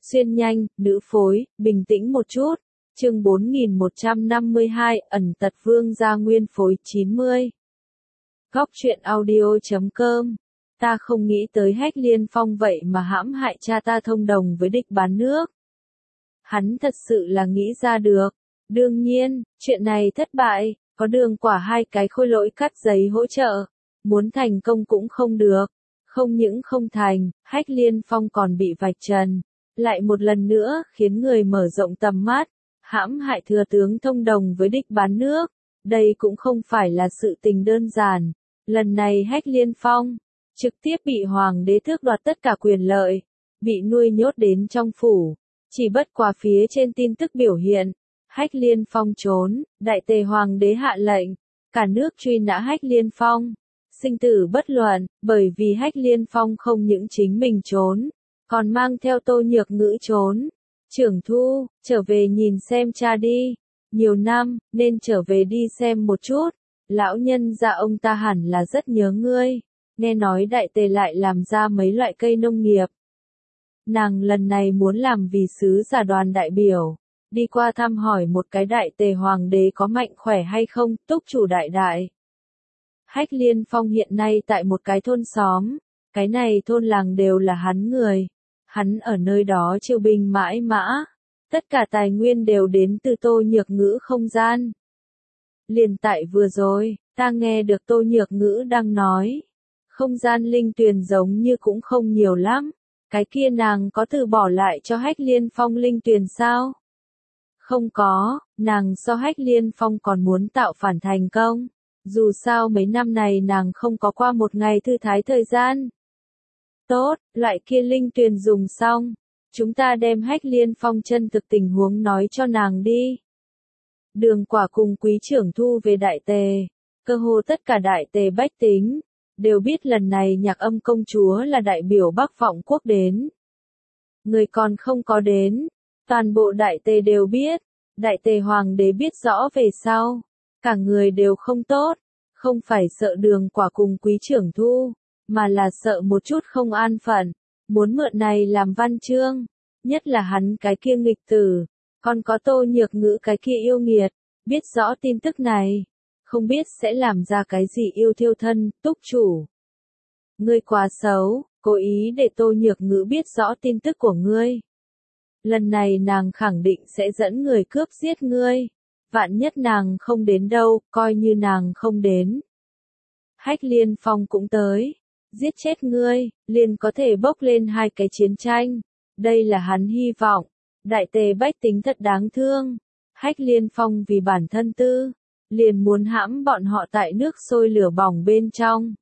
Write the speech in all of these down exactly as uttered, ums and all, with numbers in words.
Xuyên nhanh, nữ phối, bình tĩnh một chút. Chương bốn nghìn một trăm năm mươi hai, ẩn tật Vương gia nguyên phối chín mươi. Góc truyện audio chấm com. Ta không nghĩ tới Hách Liên Phong vậy mà hãm hại cha ta thông đồng với địch bán nước. Hắn thật sự là nghĩ ra được. Đương nhiên, chuyện này thất bại, có Đường Quả hai cái khôi lỗi cắt giấy hỗ trợ. Muốn thành công cũng không được. Không những không thành, Hách Liên Phong còn bị vạch trần. Lại một lần nữa khiến người mở rộng tầm mắt. Hãm hại thừa tướng thông đồng với địch bán nước. Đây cũng không phải là sự tình đơn giản. Lần này Hách Liên Phong trực tiếp bị hoàng đế tước đoạt tất cả quyền lợi, bị nuôi nhốt đến trong phủ. Chỉ bất quá phía trên tin tức biểu hiện, Hách Liên Phong trốn, đại tề hoàng đế hạ lệnh, cả nước truy nã Hách Liên Phong, sinh tử bất luận, bởi vì Hách Liên Phong không những chính mình trốn, còn mang theo Tô Nhược Ngữ trốn. Trưởng Thu, trở về nhìn xem cha đi, nhiều năm, nên trở về đi xem một chút, lão nhân gia ông ta hẳn là rất nhớ ngươi, nghe nói đại tề lại làm ra mấy loại cây nông nghiệp. Nàng lần này muốn làm vì sứ giả đoàn đại biểu, đi qua thăm hỏi một cái đại tề hoàng đế có mạnh khỏe hay không, túc chủ đại đại. Hách Liên Phong hiện nay tại một cái thôn xóm, cái này thôn làng đều là hắn người. Hắn ở nơi đó chiêu binh mãi mã, tất cả tài nguyên đều đến từ Tô Nhược Ngữ không gian. Liền tại vừa rồi, ta nghe được Tô Nhược Ngữ đang nói, không gian linh tuyền giống như cũng không nhiều lắm, cái kia nàng có từ bỏ lại cho Hách Liên Phong linh tuyền sao? Không có, nàng so Hách Liên Phong còn muốn tạo phản thành công, dù sao mấy năm này nàng không có qua một ngày thư thái thời gian. Tốt, loại kia linh tuyền dùng xong, chúng ta đem Hách Liên Phong chân thực tình huống nói cho nàng đi. Đường Quả cùng Quý Trưởng Thu về đại tề, cơ hồ tất cả đại tề bách tính, đều biết lần này Nhạc Âm công chúa là đại biểu Bắc Vọng quốc đến. Người còn không có đến, toàn bộ đại tề đều biết, đại tề hoàng đế biết rõ về sau, cả người đều không tốt, không phải sợ Đường Quả cùng Quý Trưởng Thu, mà là sợ một chút không an phận, muốn mượn này làm văn chương, nhất là hắn cái kia nghịch tử, còn có Tô Nhược Ngữ cái kia yêu nghiệt, biết rõ tin tức này, không biết sẽ làm ra cái gì yêu thiêu thân, túc chủ. Ngươi quá xấu, cố ý để Tô Nhược Ngữ biết rõ tin tức của ngươi. Lần này nàng khẳng định sẽ dẫn người cướp giết ngươi, vạn nhất nàng không đến đâu, coi như nàng không đến. Hách Liên Phong cũng tới. Giết chết ngươi, liền có thể bốc lên hai cái chiến tranh. Đây là hắn hy vọng. Đại tề bách tính thật đáng thương. Hách Liên Phong vì bản thân tư, liền muốn hãm bọn họ tại nước sôi lửa bỏng bên trong.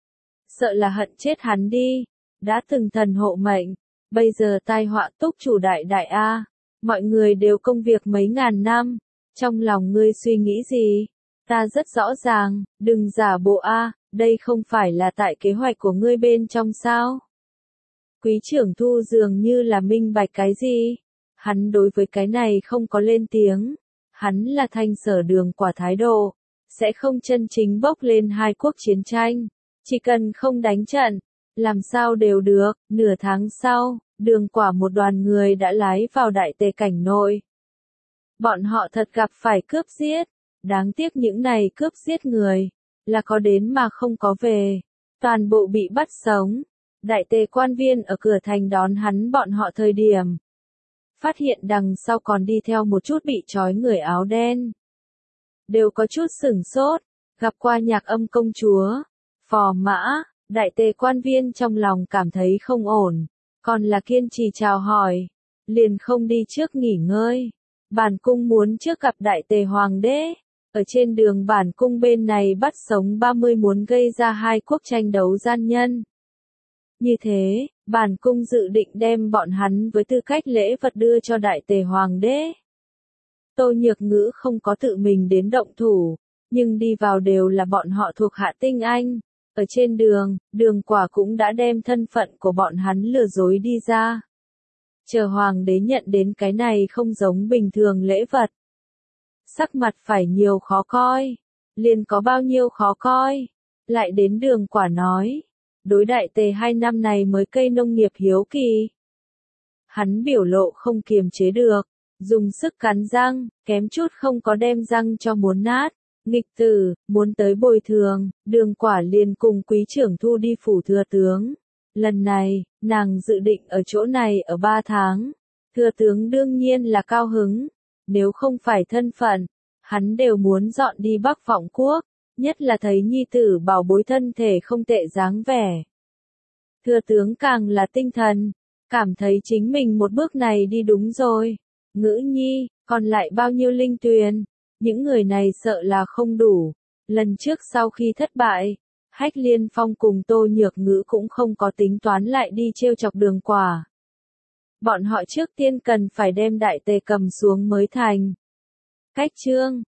Sợ là hận chết hắn đi. Đã từng thần hộ mệnh, bây giờ tai họa túc chủ đại đại A. Mọi người đều công việc mấy ngàn năm. Trong lòng ngươi suy nghĩ gì? Ta rất rõ ràng, đừng giả bộ A. Đây không phải là tại kế hoạch của ngươi bên trong sao? Quý Trưởng Thu dường như là minh bạch cái gì? Hắn đối với cái này không có lên tiếng. Hắn là thanh sở Đường Quả thái độ. Sẽ không chân chính bốc lên hai quốc chiến tranh. Chỉ cần không đánh trận. Làm sao đều được. Nửa tháng sau, Đường Quả một đoàn người đã lái vào đại tề cảnh nội. Bọn họ thật gặp phải cướp giết. Đáng tiếc những này cướp giết người. Là có đến mà không có về, toàn bộ bị bắt sống. Đại tề quan viên ở cửa thành đón hắn bọn họ thời điểm, phát hiện đằng sau còn đi theo một chút bị trói người áo đen. Đều có chút sửng sốt, gặp qua Nhạc Âm công chúa, phò mã, đại tề quan viên trong lòng cảm thấy không ổn, còn là kiên trì chào hỏi, liền không đi trước nghỉ ngơi. Bản cung muốn trước gặp đại tề hoàng đế. Ở trên đường bản cung bên này bắt sống ba mươi muốn gây ra hai quốc tranh đấu gian nhân. Như thế, bản cung dự định đem bọn hắn với tư cách lễ vật đưa cho đại tề hoàng đế. Tô Nhược Ngữ không có tự mình đến động thủ, nhưng đi vào đều là bọn họ thuộc hạ tinh anh. Ở trên đường, Đường Quả cũng đã đem thân phận của bọn hắn lừa dối đi ra. Chờ hoàng đế nhận đến cái này không giống bình thường lễ vật. Sắc mặt phải nhiều khó coi, liền có bao nhiêu khó coi, lại đến Đường Quả nói, đối đại tề hai năm này mới cây nông nghiệp hiếu kỳ. Hắn biểu lộ không kiềm chế được, dùng sức cắn răng, kém chút không có đem răng cho muốn nát. Nghịch tử, muốn tới bồi thường, Đường Quả liền cùng quý trưởng thu đi phủ thừa tướng. Lần này, nàng dự định ở chỗ này ở ba tháng. Thừa tướng đương nhiên là cao hứng, nếu không phải thân phận, hắn đều muốn dọn đi Bắc Vọng Quốc, nhất là thấy nhi tử bảo bối thân thể không tệ dáng vẻ. Thừa tướng càng là tinh thần, cảm thấy chính mình một bước này đi đúng rồi. Ngữ nhi, còn lại bao nhiêu linh tuyền, những người này sợ là không đủ. Lần trước sau khi thất bại, Hách Liên Phong cùng Tô Nhược Ngữ cũng không có tính toán lại đi trêu chọc Đường Quả. Bọn họ trước tiên cần phải đem đại tề cầm xuống mới thành. Cách chương